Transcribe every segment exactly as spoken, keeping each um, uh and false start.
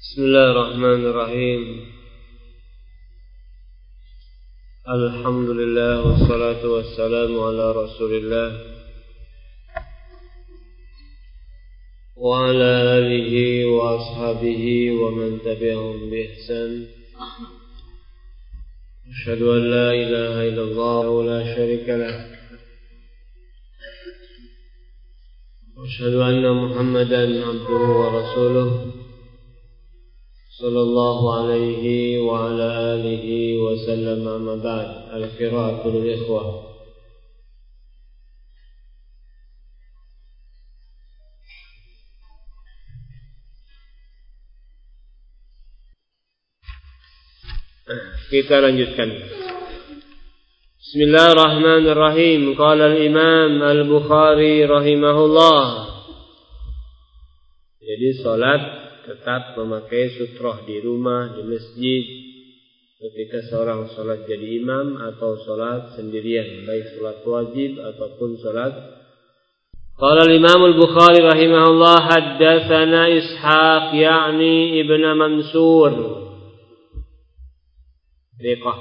Bismillahirrahmanirrahim. Alhamdulillah wassalatu wassalamu ala Rasulillah wa ala alihi wa ashabihi wa man tabi'ahum bi ihsan. Asyhadu an la ilaha illallah wa la syarika lah. Asyhadu anna Muhammadan abduhu wa rasuluh sallallahu alaihi wa ala alihi wa sallam. Amma ba'd. Al-qira'atul ikhwah. Kita lanjutkan. Bismillahirrahmanirrahim. Qala al-Imam Al-Bukhari rahimahullah. Jadi salat tetap memakai sutroh di rumah, di masjid, ketika seorang sholat jadi imam atau sholat sendirian, baik sholat wajib ataupun sholat. Qala al-Imam Al-Bukhari rahimahullah, haddatsana Ishaq ya'ni ibn Mansur. Riqah.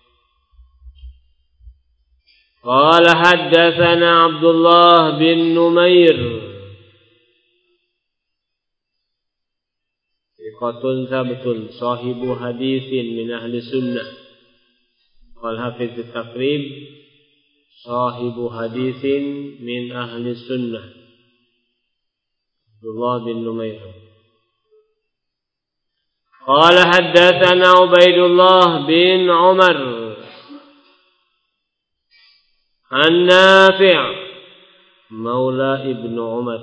Qala haddatsana Abdullah bin Numair. Qatun sabtun sahibu hadithin min ahli sunnah. Qal hafiz at-taqrib sahibu hadithin min ahli sunnah Abdullah bin Numair. Qala haddatsana Ubaidullah bin Umar an Nafi' maula ibnu Umar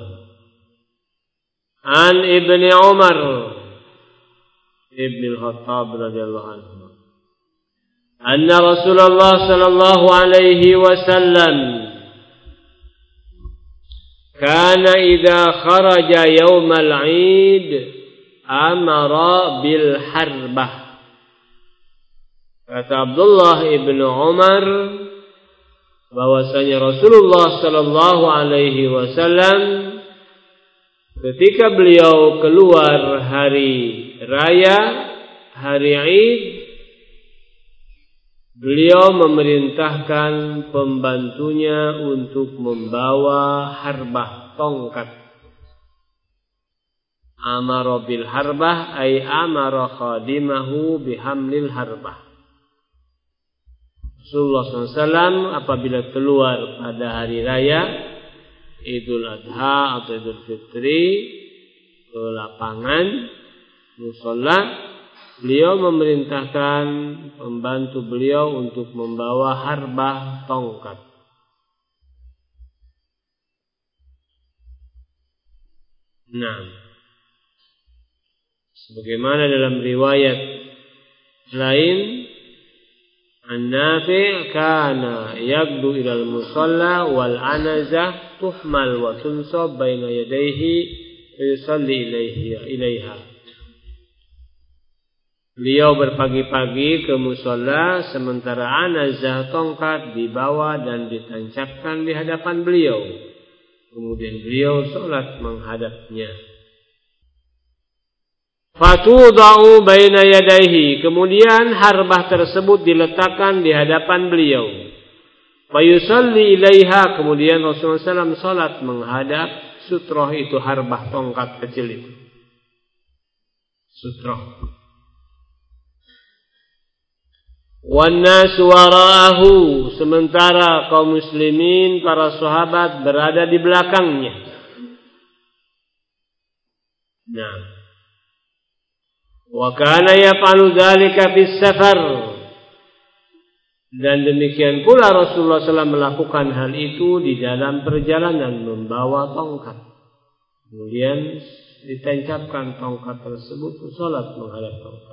an ibni Umar Ibn al-Khattab radhiyallahu anhu anna Rasulullah sallallahu alaihi wasallam kana idza kharaja yawm al-'id amara bil harbah. Kata Abdullah ibn Umar bahwasanya Rasulullah sallallahu alaihi wasallam ketika beliau keluar hari raya, hari Id, beliau memerintahkan pembantunya untuk membawa harbah, tongkat. Amara bil harbah ay amara khadimahu bihamlil harbah. Rasulullah sallallahu alaihi wasallam apabila keluar pada hari raya Idul Adha atau Idul Fitri ke lapangan musholla, beliau memerintahkan pembantu beliau untuk membawa harbah, tongkat. Nah, sebagaimana dalam riwayat lain, An-Nafi' kana yagdu ilal musalla wal anazah tuhmal wa tunsab baina yadayhi wa yusalli ilaiha. Beliau berpagi-pagi ke musalla sementara anazah, tongkat, dibawa dan ditancapkan di hadapan beliau. Kemudian beliau salat menghadapnya. Fatudau baina yadayhi. Kemudian harbah tersebut diletakkan di hadapan beliau. Fayusalli ilaiha. Kemudian Rasulullah sallallahu alaihi wasallam salat menghadap sutroh itu, harbah, tongkat kecil itu. Sutroh. Wan-nas wara'ahu, sementara kaum muslimin, para sahabat berada di belakangnya. Nah, wa kana yaf'alu dzalika fis safar, dan demikian pula Rasulullah sallallahu alaihi wasallam melakukan hal itu di dalam perjalanan, membawa tongkat. Kemudian ditancapkan tongkat tersebut, salat menghadap tongkat.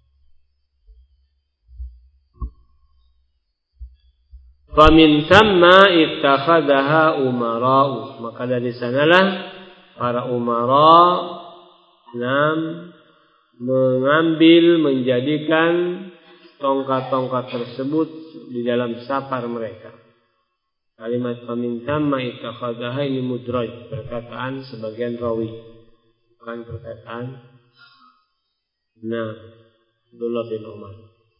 Famin thamma ittakhadhaha umara'u, maka dari sanalah para umara nam mengambil, menjadikan tongkat-tongkat tersebut di dalam safar mereka. Kalimat famin thamma ittakhadhaha ini mudraj, perkataan sebagian rawi, bukan perkataan Nah, Abdullah bin Umar.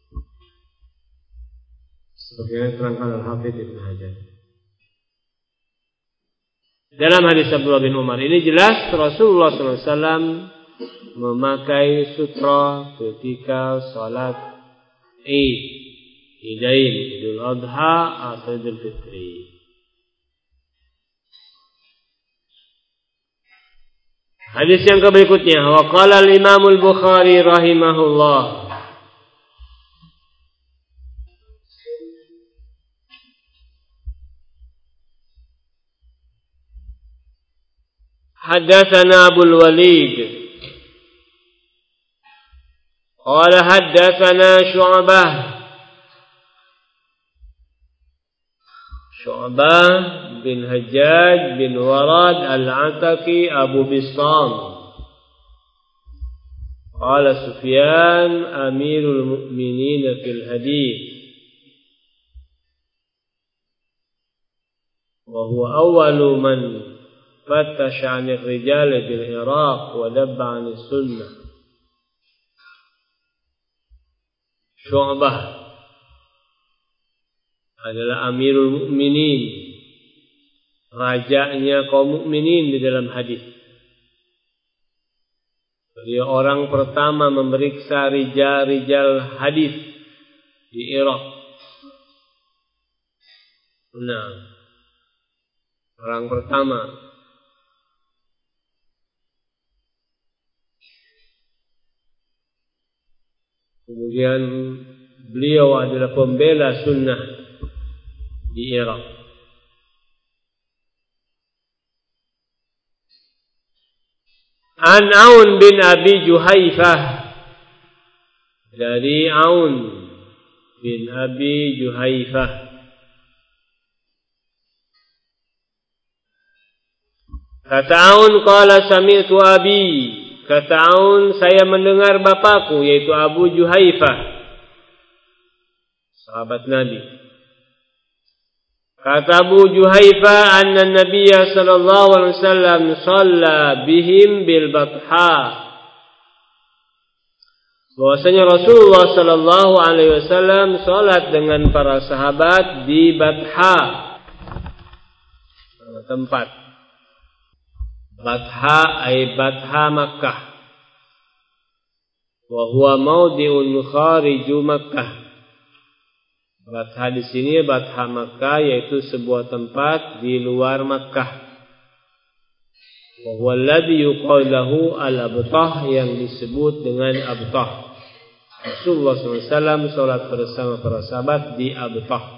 Sebagaimana terangkan Al-Hafidz Ibnu Hajar. Dalam hadis Abdullah bin Umar ini jelas Rasulullah sallallahu alaihi wasallam memakai sutra ketika salat Id, Idain, Idul Adha atau Idul Fitri. Hadis yang berikutnya, wa qala al-Imam al-Bukhari rahimahullah, haddatsana Abu al-Walid qala haddatsana Syu'bah Syu'bah bin Hajjaj bin Warad al-Ataki Abu Bistam qala Sufyan amirul mu'minin fil hadith wa huwa awwalu man fattasha 'anil rijal bil Iraq wa dabba 'anis sunnah. Syu'bah adalah Amirul Mukminin, rajanya kaum mukminin di dalam hadis. Dia orang pertama memeriksa rijal-rijal hadis di Irak. Nah, orang pertama. Kemudian beliau adalah pembela sunnah di Irak. An Aun bin Abi Juhaifah, dari Aun bin Abi Juhaifah, kata Aun, qala sami'tu abi, kata Aun, saya mendengar bapakku yaitu Abu Juhaifah, sahabat Nabi. Kata Abu Juhaifah, anna Nabiya sallallahu alaihi wasallam shalla bihim bil Batha. Bahwasanya Rasulullah sallallahu alaihi wasallam salat dengan para sahabat di Batha. Tempat Batha ay Batha Makkah. Wa huwa mawdi'un khariju Makkah. Batha di sini Batha Makkah, yaitu sebuah tempat di luar Makkah. Wa huwa alladhi yuqalu lahu al-Abtah, yang disebut dengan Abtah. Rasulullah sallallahu alaihi wasallam salat bersama para sahabat di Abtah.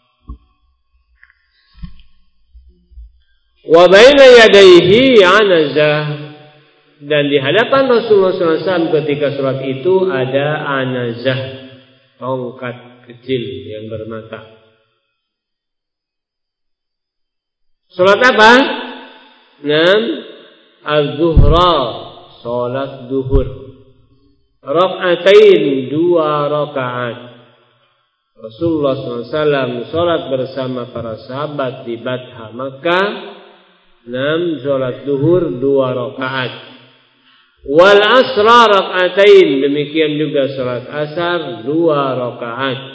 Wa baina yadayhi anazah, dan di hadapan Rasulullah sallallahu alaihi wasallam ketika salat itu ada anazah, tongkat kecil yang bermata. Salat apa? Nam az-zuhra, salat duhur. Rak'atain, dua rakaat. Rasulullah sallallahu alaihi wasallam salat bersama para sahabat di Batha Makkah. Nam salat duhur dua rakaat. Wal asra rak'atain, demikian juga salat asar dua rakaat.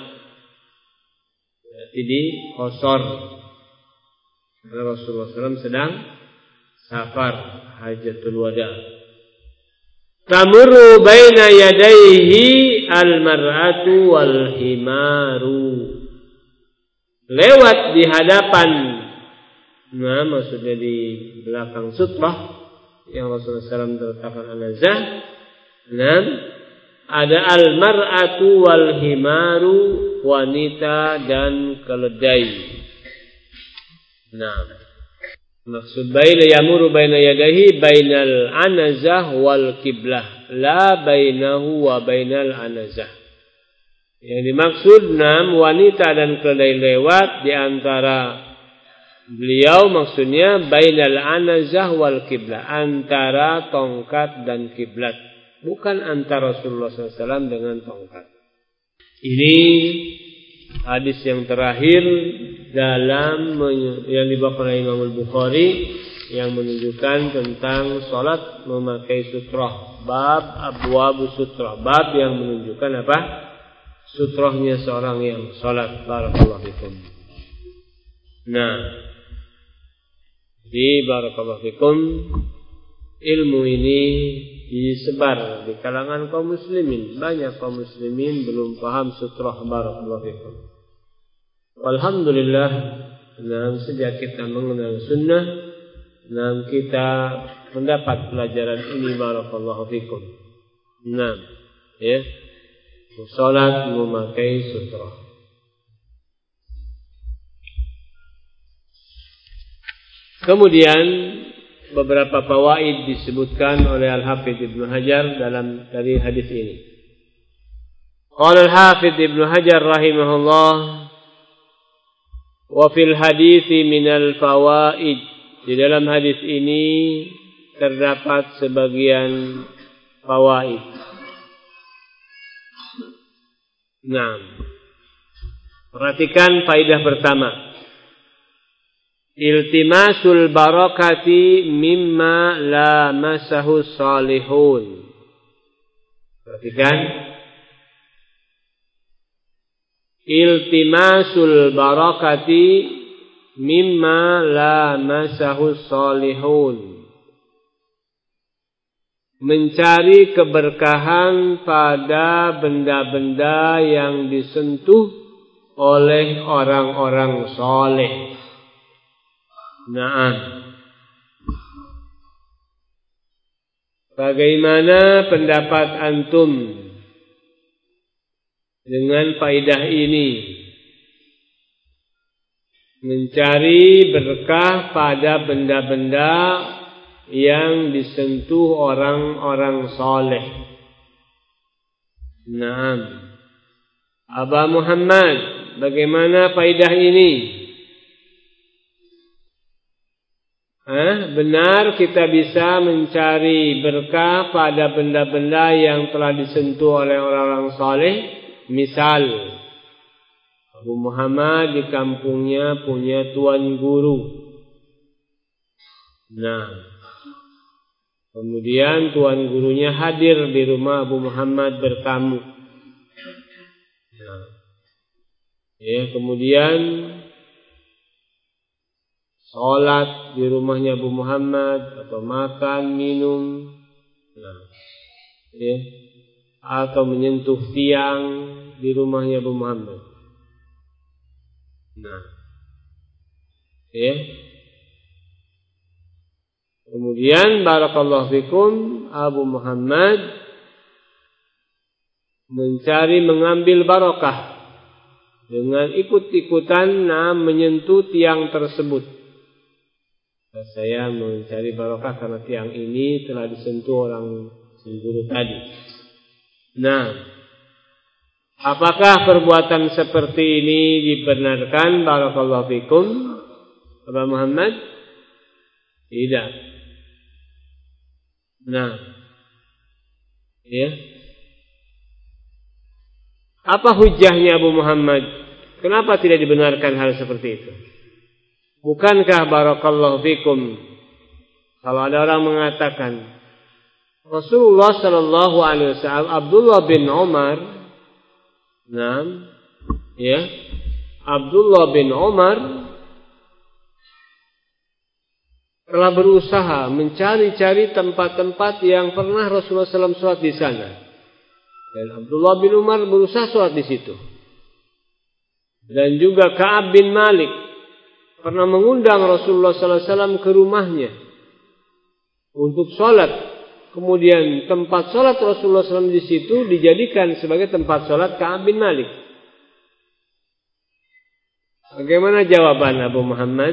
Jadi qasar. Karena Rasulullah sallallahu alaihi wasallam sedang safar hajatul wada. Tamurru baina yadayhi al-mar'atu wal himaru, lewat di hadapan, nah maksudnya di belakang sutrah yang Rasulullah sallallahu alaihi wasallam terletakkan anazah. Nah, ada al-mar'atu wal himaru, wanita dan keledai. Nah, maksud baina yamuru baina yadahi bainal anazah wal qiblah, la bainahu wa bainal anazah. Yang dimaksud enam wanita dan keledai lewat di antara beliau, maksudnya bainal anazah wal qiblah, antara tongkat dan kiblat, bukan antara Rasulullah sallallahu alaihi wasallam dengan tongkat. Ini hadis yang terakhir dalam yang dibawakan oleh Imam Al-Bukhari yang menunjukkan tentang salat memakai sutrah. Bab abwabus sutrah, bab yang menunjukkan apa? Sutrahnya seorang yang salat. Barakallahu fikum. Nah, di barakallahu fikum, ilmu ini disebar di kalangan kaum muslimin. Banyak kaum muslimin belum paham sutrah. Barakallahu fikum. Alhamdulillah, nah, sejak kita mengenal sunnah, nah, kita mendapat pelajaran ini. Barakallahu fikum. Nah, ya, salat memakai sutrah. Kemudian beberapa fawaid disebutkan oleh Al-Hafidz Ibnu Hajar dalam dari hadis ini. Qala Al-Hafidz Ibnu Hajar rahimahullah, wa fil hadits minal fawaid, di dalam hadis ini terdapat sebagian fawaid. Nah, perhatikan faedah pertama. Iltimasul barakati mimma la masahu salihun. Perhatikan. Iltimasul barakati mimma la masahu salihun. Mencari keberkahan pada benda-benda yang disentuh oleh orang-orang saleh. Naam. Bagaimana pendapat antum dengan faedah ini? Mencari berkah pada benda-benda yang disentuh orang-orang saleh. Naam. Aba Muhammad, bagaimana faedah ini? Eh, benar kita bisa mencari berkah pada benda-benda yang telah disentuh oleh orang-orang saleh. Misal, Abu Muhammad di kampungnya punya tuan guru. Nah, kemudian tuan gurunya hadir di rumah Abu Muhammad bertamu. Nah, ya, kemudian sholat di rumahnya Abu Muhammad atau makan, minum, nah, ya, atau menyentuh tiang di rumahnya Abu Muhammad. Nah, ya. Kemudian barakallahu fikum, Abu Muhammad mencari mengambil barakah dengan ikut-ikutan nah, menyentuh tiang tersebut. Saya mencari barakah karena tiang ini telah disentuh orang guru tadi. Nah, apakah perbuatan seperti ini dibenarkan? Barakallahu fikum, Abu Muhammad? Tidak. Nah, ya. Apa hujahnya Abu Muhammad? Kenapa tidak dibenarkan hal seperti itu? Bukankah barakallahu fikum, kalau ada orang mengatakan Rasulullah sallallahu alaihi wasallam, Abdullah bin Umar, nah, ya, Abdullah bin Umar telah berusaha mencari-cari tempat-tempat yang pernah Rasulullah sallallahu alaihi wasallam sholat di sana, dan Abdullah bin Umar berusaha sholat di situ, dan juga Ka'ab bin Malik pernah mengundang Rasulullah sallallahu alaihi wasallam ke rumahnya untuk sholat. Kemudian tempat sholat Rasulullah sallallahu alaihi wasallam di situ dijadikan sebagai tempat sholat Ka'ab bin Malik. Bagaimana jawaban Abu Muhammad?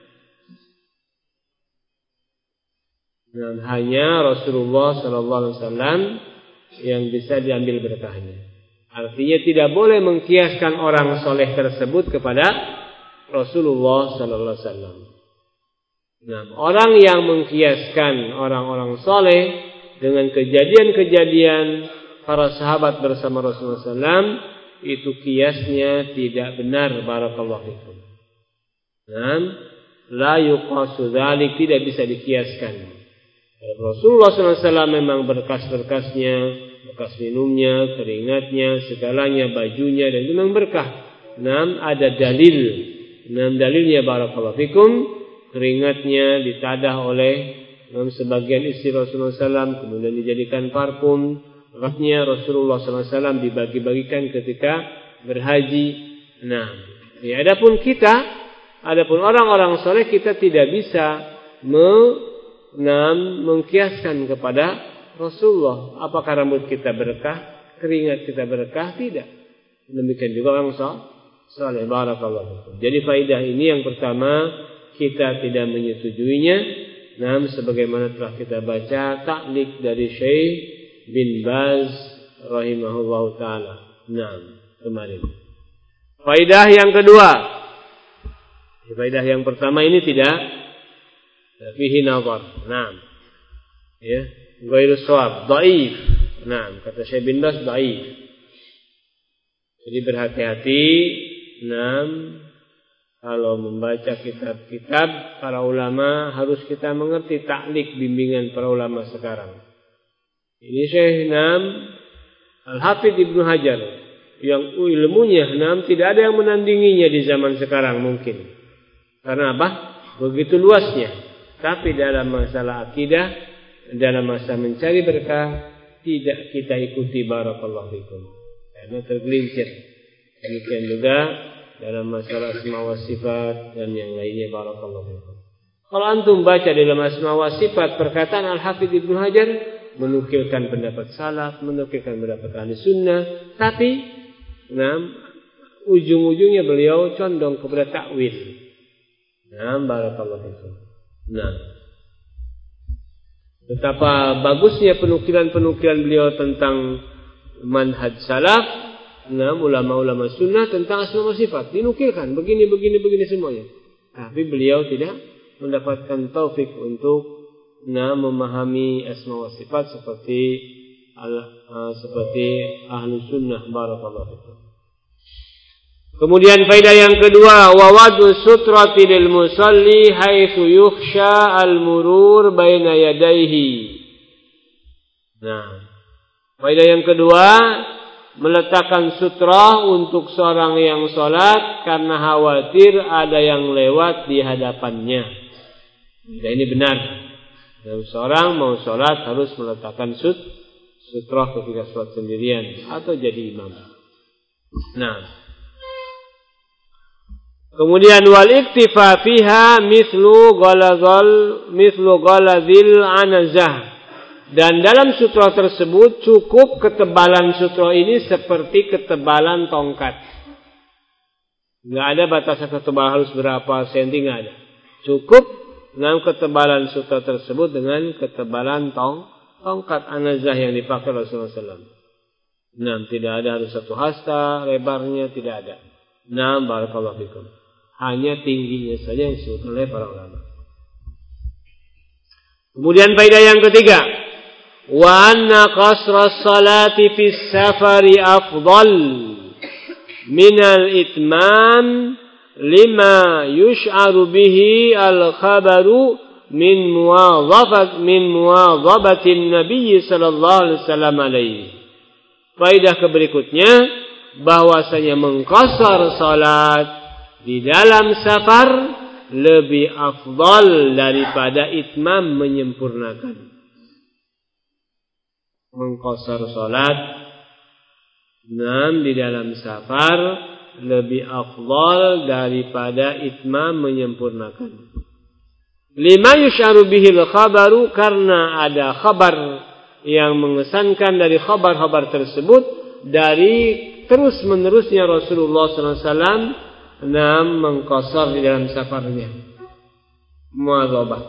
Dan hanya Rasulullah sallallahu alaihi wasallam yang bisa diambil berkahnya. Artinya tidak boleh mengkiaskan orang soleh tersebut kepada Rasulullah sallallahu alaihi wasallam. Nah, orang yang mengkiaskan orang-orang soleh dengan kejadian-kejadian para sahabat bersama Rasulullah sallallahu alaihi wasallam, itu kiasnya tidak benar. Barakallahu fikum. Nah, la yuqasu dzalik, tidak bisa dikiaskan. Rasulullah sallallahu alaihi wasallam memang berkas-berkasnya, bekas minumnya, keringatnya, segalanya, bajunya, dan itu memang berkah. Enam, ada dalil. Enam dalilnya barakallahu fikum, keringatnya ditadah oleh enam sebagian istri Rasulullah sallallahu alaihi wasallam, kemudian dijadikan parfum. Rambutnya Rasulullah sallallahu alaihi wasallam dibagi-bagikan ketika berhaji. Nah, ya, adapun kita, adapun orang-orang soleh, kita tidak bisa me, nam, mengkiaskan kepada Rasulullah. Apakah rambut kita berkah, keringat kita berkah? Tidak. Demikian juga orang soleh. Barakallahu. Jadi faidah ini yang pertama, kita tidak menyetujuinya. Nah, sebagaimana telah kita baca taklik dari Syekh bin Baz rahimahullahu taala. Nah, kemarin. Faidah yang kedua. Faidah yang pertama ini tidak fihi nazar. Nah. Ya, ghairu shawab, dhaif. Nah, kata Syekh bin Baz dhaif. Jadi berhati-hati. Nah, kalau membaca kitab-kitab para ulama harus kita mengerti taklik bimbingan para ulama sekarang. Ini Syekh Nam Al-Hafidz Ibnu Hajar yang ilmunya Nam tidak ada yang menandinginya di zaman sekarang mungkin. Karena apa? Begitu luasnya. Tapi dalam masalah akidah, dalam masalah mencari berkah, tidak kita ikuti barakallahu fikum. Karena tergelincir. Demikian juga dalam masalah asma wa sifat dan yang lainnya barakallahu fikum. Kalau antum baca dalam asma wa sifat perkataan Al-Hafidz Ibnu Hajar menukilkan pendapat salaf, menukilkan pendapat ahli sunnah, tapi nah, ujung-ujungnya beliau condong kepada takwil. Nah, barakallahu fikum. Nah, betapa bagusnya penukilan-penukilan beliau tentang manhaj salaf, nah, ulama-ulama sunnah tentang asma wa sifat dinukilkan begini begini begini semuanya. Tapi beliau tidak mendapatkan taufik untuk nah memahami asma wa sifat seperti uh, seperti ahlu sunnah barakallahu fikum. Kemudian faedah yang kedua, wawadu sutrati lil musalli haitsu yukhsha al-murur baina yadayhi. Nah, faedah yang kedua, meletakkan sutra untuk seorang yang sholat karena khawatir ada yang lewat di hadapannya. Nah, ini benar. Dan seorang mau sholat harus meletakkan sut, sutra ketika sholat sendirian atau jadi imam. Nah, kemudian wal iktifa fiha mithlu ghalazal mithlu ghalazil anazah. Dan dalam sutra tersebut cukup ketebalan sutra ini seperti ketebalan tongkat. Enggak ada batasan ketebalan harus berapa senti, enggak ada. Cukup dengan ketebalan sutra tersebut dengan ketebalan tong tongkat anazah yang dipakai Rasulullah sallallahu alaihi wasallam. Nah, tidak ada harus satu hasta lebarnya, tidak ada. Nah, barakallahu fikum. Hanya tingginya saja yang disebut oleh para ulama. Kemudian faedah yang ketiga, wa anna qasra salati fi safari afdal min al-itmam lima yush'aru bihi al-khabaru min muwadhafat min muwadhabatin nabiy sallallahu alaihi wasallam alaihi. Faedah berikutnya bahwasanya mengqasar salat di dalam safar lebih afdal daripada itmam menyempurnakan. Mengqasar salat enam di dalam safar lebih afdal daripada itmam menyempurnakan. Lima yusharu bihil khabaru, karena ada khabar yang mengesankan dari khabar-khabar tersebut dari terus menerusnya Rasulullah sallallahu alaihi wasallam enam mengqasar di dalam safarnya. Muadzabah.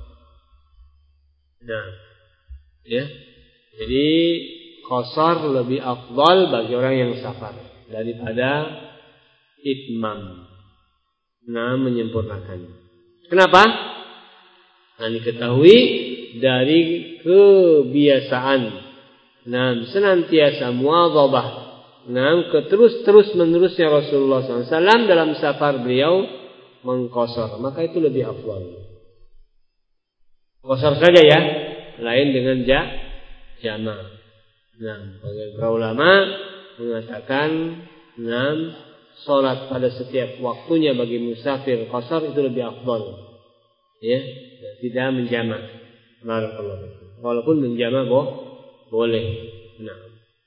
Nah, ya. Jadi qasar lebih afdal bagi orang yang safar daripada itmam. Nah, menyempurnakan. Kenapa? Nah, diketahui dari kebiasaan. Nah, senantiasa muadzabah. Nah, keterus-terus menerusnya Rasulullah sallallahu alaihi wasallam dalam safar beliau mengqasar, maka itu lebih afdal. Qasar saja ya, lain dengan ja, jama'. Nah, beberapa ulama mengatakan, nah, salat pada setiap waktunya bagi musafir qasar itu lebih afdal. Ya, tidak menjama'. Barakallahu. Walaupun menjama' boh, boleh. Nah.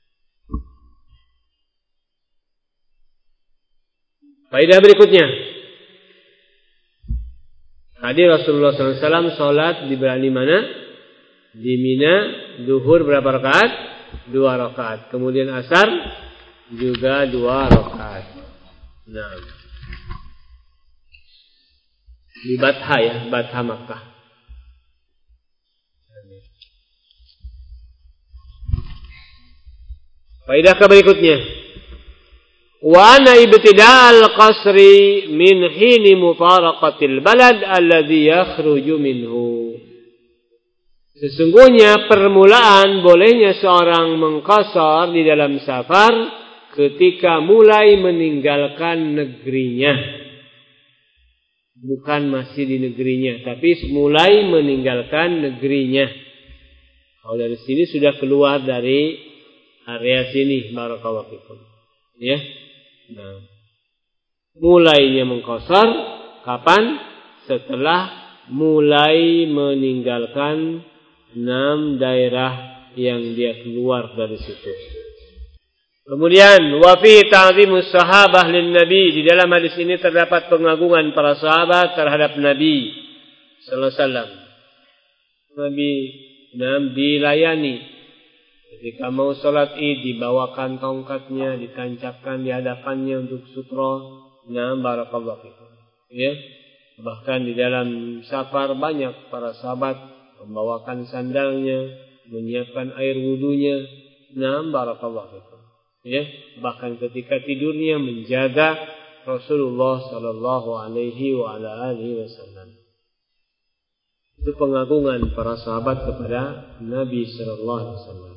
Faedah berikutnya. Tadi Rasulullah sallallahu alaihi wasallam salat di mana? Di Mina, zuhur berapa rakaat? Dua rakaat. Kemudian asar juga dua rakaat. Nah. Di Batha ya, Batha Makkah. Faedah ke berikutnya. Wa ana ibtida'al qasri min hini mufaraqatil balad alladhi yakhruju minhu. Sesungguhnya permulaan bolehnya seorang mengqasar di dalam safar ketika mulai meninggalkan negerinya. Bukan masih di negerinya, tapi mulai meninggalkan negerinya. Kalau dari sini sudah keluar dari area sini, barakallahu fikum. Ya. Nah, mulainya mengqasar kapan? Setelah mulai meninggalkan enam daerah yang dia keluar dari situ. Kemudian wa fi ta'zimus sahabah lin nabi, di dalam hadis ini terdapat pengagungan para sahabat terhadap Nabi sallallahu alaihi wasallam. Nabi nam dilayani ketika mau salat Id, dibawakan tongkatnya, ditancapkan di hadapannya untuk sutra. Nam barakallahu fikum. Ya. Bahkan di dalam safar banyak para sahabat membawakan sandalnya, menyiapkan air wudunya. Nam barakallahu fikum. Ya, bahkan ketika tidurnya menjaga Rasulullah sallallahu alaihi wa ala alihi wasallam. Itu pengagungan para sahabat kepada Nabi sallallahu alaihi wasallam.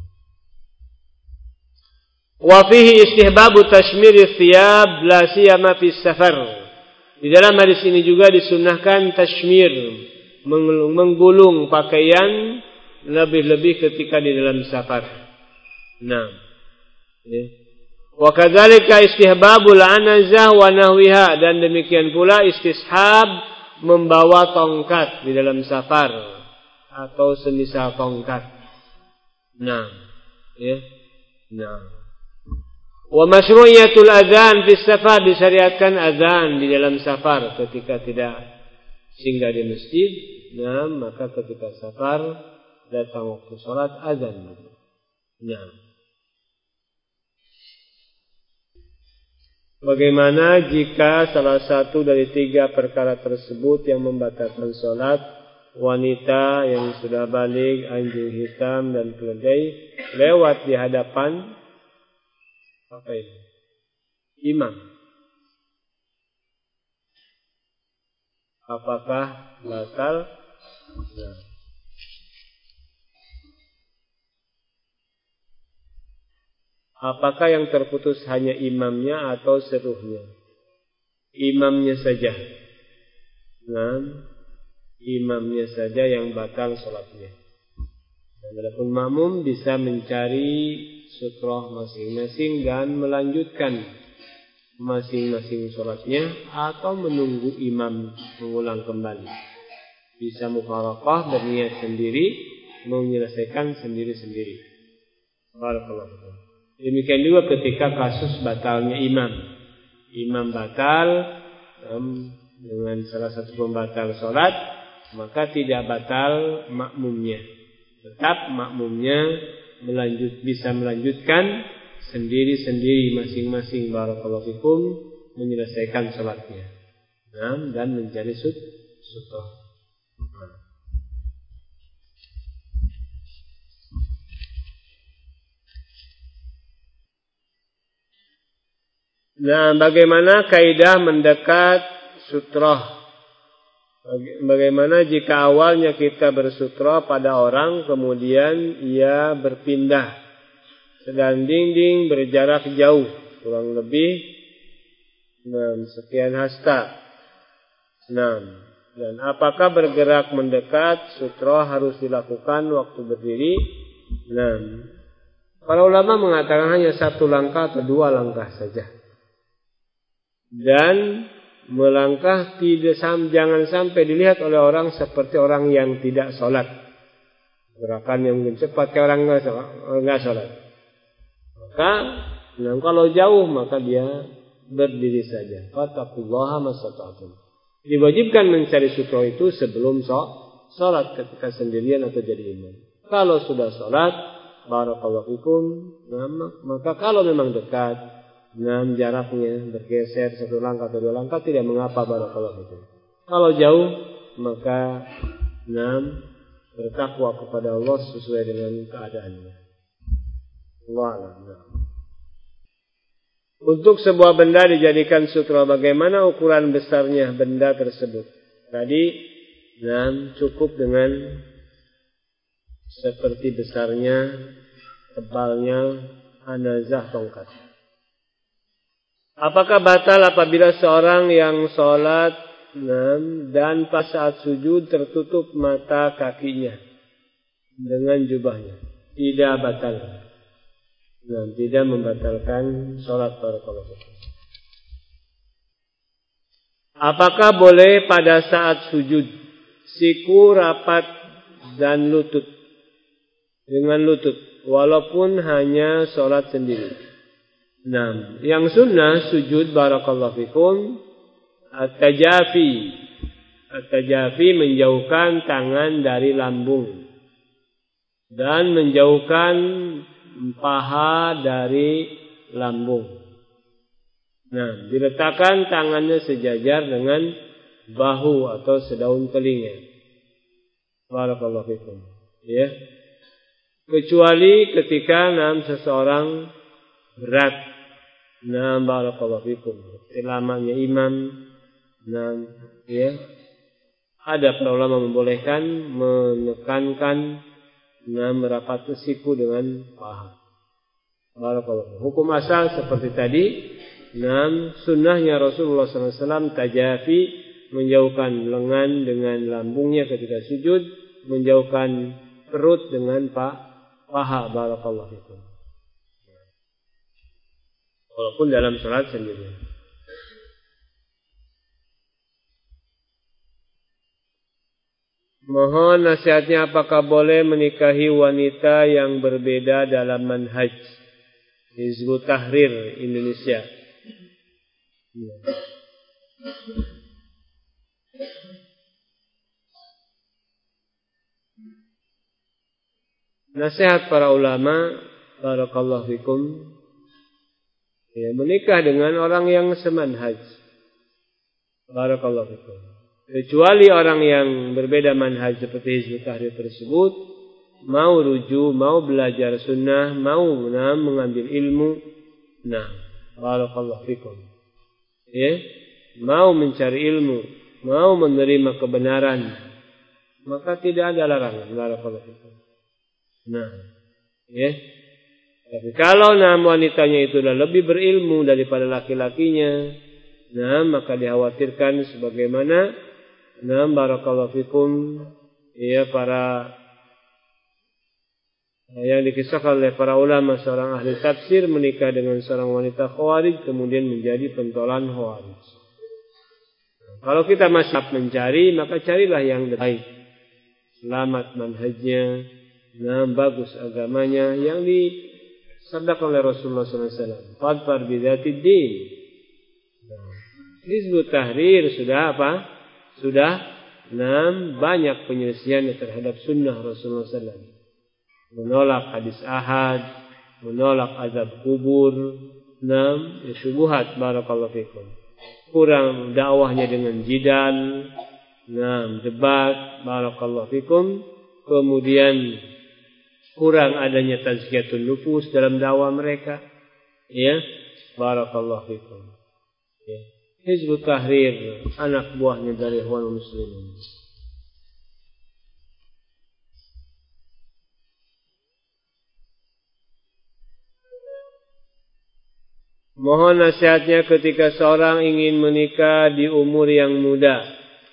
Wa fihi istihbabu tashmir thiyab la siyama fi safar. Di dalam hadis ini juga disunnahkan tashmir, menggulung pakaian lebih-lebih ketika di dalam safar. Nah, ya. Wa kadzalika istihbabul anazah wa nahwiha, dan demikian pula istishab membawa tongkat di dalam safar atau semisal tongkat. Nah, ya. Nah. Wa masyru'iyatul adzan fi safar, disyariatkan azan di dalam safar ketika tidak singgah di masjid. Nah, maka ketika safar datang waktu salat azan. Nah. Bagaimana jika salah satu dari tiga perkara tersebut yang membatalkan salat? Wanita yang sudah baligh, anjing hitam dan keledai lewat di hadapan apa ini? Imam. Apakah batal? Nah. Apakah yang terputus hanya imamnya atau seluruhnya? Imamnya saja. Nah, imamnya saja yang batal salatnya. Adapun makmum bisa mencari sutrah masing-masing dan melanjutkan masing-masing salatnya atau menunggu imam mengulang kembali. Bisa mufaraqah, berniat sendiri, menyelesaikan sendiri-sendiri. Barakallahu. Demikian juga ketika kasus batalnya imam. Imam batal um, dengan salah satu pembatal salat, maka tidak batal makmumnya. Tetap makmumnya melanjut, bisa melanjutkan sendiri-sendiri masing-masing barakallahu fikum menyelesaikan salatnya. Nah, dan mencari sut sutrah. Nah, bagaimana kaidah mendekat sutrah? Bagaimana jika awalnya kita bersutra pada orang, kemudian ia berpindah, sedang dinding berjarak jauh, kurang lebih sekian hasta. Nah, dan apakah bergerak mendekat sutra harus dilakukan waktu berdiri? Nah, para ulama mengatakan hanya satu langkah atau dua langkah saja. Dan melangkah tidak jangan sampai dilihat oleh orang seperti orang yang tidak sholat. Gerakan yang mungkin cepat kayak orang enggak sholat. Maka nah, kalau jauh maka dia berdiri saja. Fattaqullaha masata'tum. Diwajibkan mencari sutra itu sebelum sholat ketika sendirian atau jadi imam. Kalau sudah sholat, barakallahu fikum, nah, maka kalau memang dekat, nah, jaraknya bergeser satu langkah atau dua langkah tidak mengapa, barakallahu fikum. Kalau jauh, maka nah, bertakwa kepada Allah sesuai dengan keadaannya. Allah Allah. Untuk sebuah benda dijadikan sutra, bagaimana ukuran besarnya benda tersebut? Tadi, nah, cukup dengan seperti besarnya, tebalnya, anazah tongkat. Apakah batal apabila seorang yang sholat nah, dan pas saat sujud tertutup mata kakinya dengan jubahnya? Tidak batal. Nah, tidak membatalkan sholat para kolok. Apakah boleh pada saat sujud siku rapat dan lutut dengan lutut walaupun hanya sholat sendiri? Nah, yang sunnah sujud barakallahu fikum at-tajafi. At-tajafi menjauhkan tangan dari lambung dan menjauhkan paha dari lambung. Nah, diletakkan tangannya sejajar dengan bahu atau sedaun telinga. Barakallahu fikum. Ya. Kecuali ketika nam seseorang berat. Nah, barakallahu fikum. Lamanya imam. Nah, ya. Ada para ulama membolehkan menekankan nah, merapat ke siku dengan paha. Barakallahu. Hukum asal seperti tadi. Nah, sunnahnya Rasulullah sallallahu alaihi wasallam tajafi, menjauhkan lengan dengan lambungnya ketika sujud, menjauhkan perut dengan paha. Barakallahu fikum. Walaupun dalam salat sendiri. Mohon nasihatnya, apakah boleh menikahi wanita yang berbeda dalam manhaj Hizbut Tahrir Indonesia? Nasihat para ulama, barakallahu fikum, ya, menikah dengan orang yang semanhaj. Barakallahu fikum. Kecuali orang yang berbeda manhaj seperti Hizbut Tahrir tersebut, mau rujuk, mau belajar sunnah, mau nah, mengambil ilmu, nah, barakallahu fikum. Ya, mau mencari ilmu, mau menerima kebenaran, maka tidak ada larangan. Barakallahu fikum. Nah, ya. Tapi kalau nah, wanitanya itu sudah lebih berilmu daripada laki-lakinya, nah, maka dikhawatirkan sebagaimana nah, barakallahu fikum, ya, para yang dikisahkan oleh para ulama, seorang ahli tafsir menikah dengan seorang wanita khawarij kemudian menjadi pentolan khawarij. Kalau kita masih mencari, maka carilah yang baik, selamat manhajnya, nah, bagus agamanya, yang disabdakan oleh Rasulullah sallallahu alaihi wasallam, fadfar bidzatid din. Hizbut Tahrir sudah apa? Sudah enam banyak penyelesaian terhadap sunnah Rasulullah sallallahu alaihi wasallam. Menolak hadis ahad, menolak azab kubur, enam syubhat, barakallahu fikum. Kurang dakwahnya dengan jidal, enam debat, barakallahu fikum. Kemudian kurang adanya tazkiyatun nufus dalam dakwah mereka, ya, barakallahu fikum. Ya. Hizbut Tahrir, anak buahnya dari Ikhwanul Muslimin. Mohon nasihatnya ketika seorang ingin menikah di umur yang muda,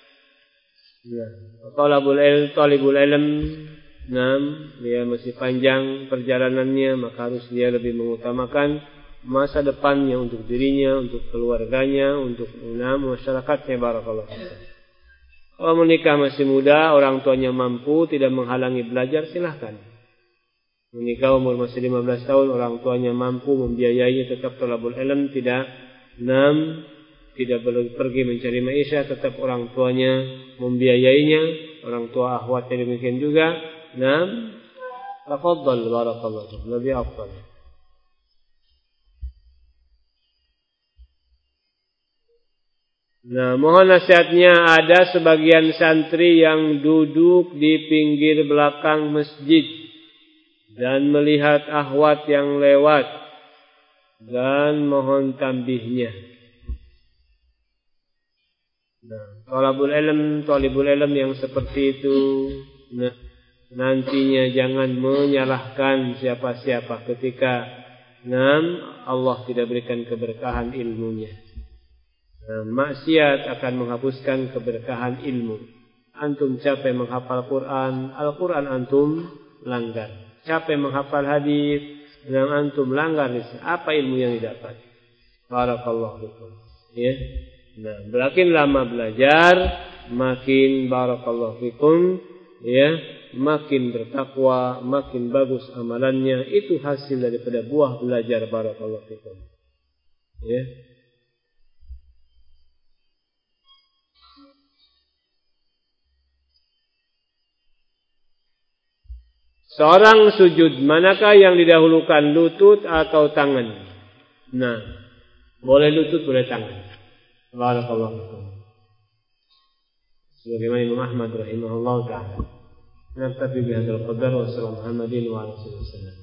Nah, talabul ilm, talibul ilm, nah, dia masih panjang perjalanannya, maka harus dia lebih mengutamakan masa depannya untuk dirinya, untuk keluarganya, untuk nah, masyarakatnya. Barakallahu fikum. Kalau menikah masih muda, orang tuanya mampu, tidak menghalangi belajar, silahkan. Menikah umur masih lima belas tahun, orang tuanya mampu membiayainya, tetap talabul ilm, tidak enam, tidak perlu pergi mencari maisha, tetap orang tuanya membiayainya, orang tua akhwatnya demikian juga. Enam, tafadhal barakallahu fikum, lebih afdal. Nah, mohon nasihatnya, ada sebagian santri yang duduk di pinggir belakang masjid dan melihat akhwat yang lewat, dan mohon tambihnya. Nah, talabul ilm, talibul ilm yang seperti itu, nah, nantinya jangan menyalahkan siapa-siapa ketika nah, Allah tidak berikan keberkahan ilmunya. Nah, maksiat akan menghapuskan keberkahan ilmu. Antum capek menghafal Quran, Al-Quran antum langgar. Capek menghafal hadis, dan antum langgar, apa ilmu yang didapat? Barakallahu fikum. Ya. Nah, makin lama belajar, makin barakallahu fikum, ya, makin bertakwa, makin bagus amalannya. Itu hasil daripada buah belajar. Barakallahu fikum. Ya. Seorang sujud, manakah yang didahulukan, lutut atau tangan? Nah, boleh lutut, boleh tangan. Barakallahu fikum. Sebagaimana Imam Ahmad rahimahullah ta'ala. Naktafi bihadzal qadar wa sallallahu Muhammadin wa alihi wasallam.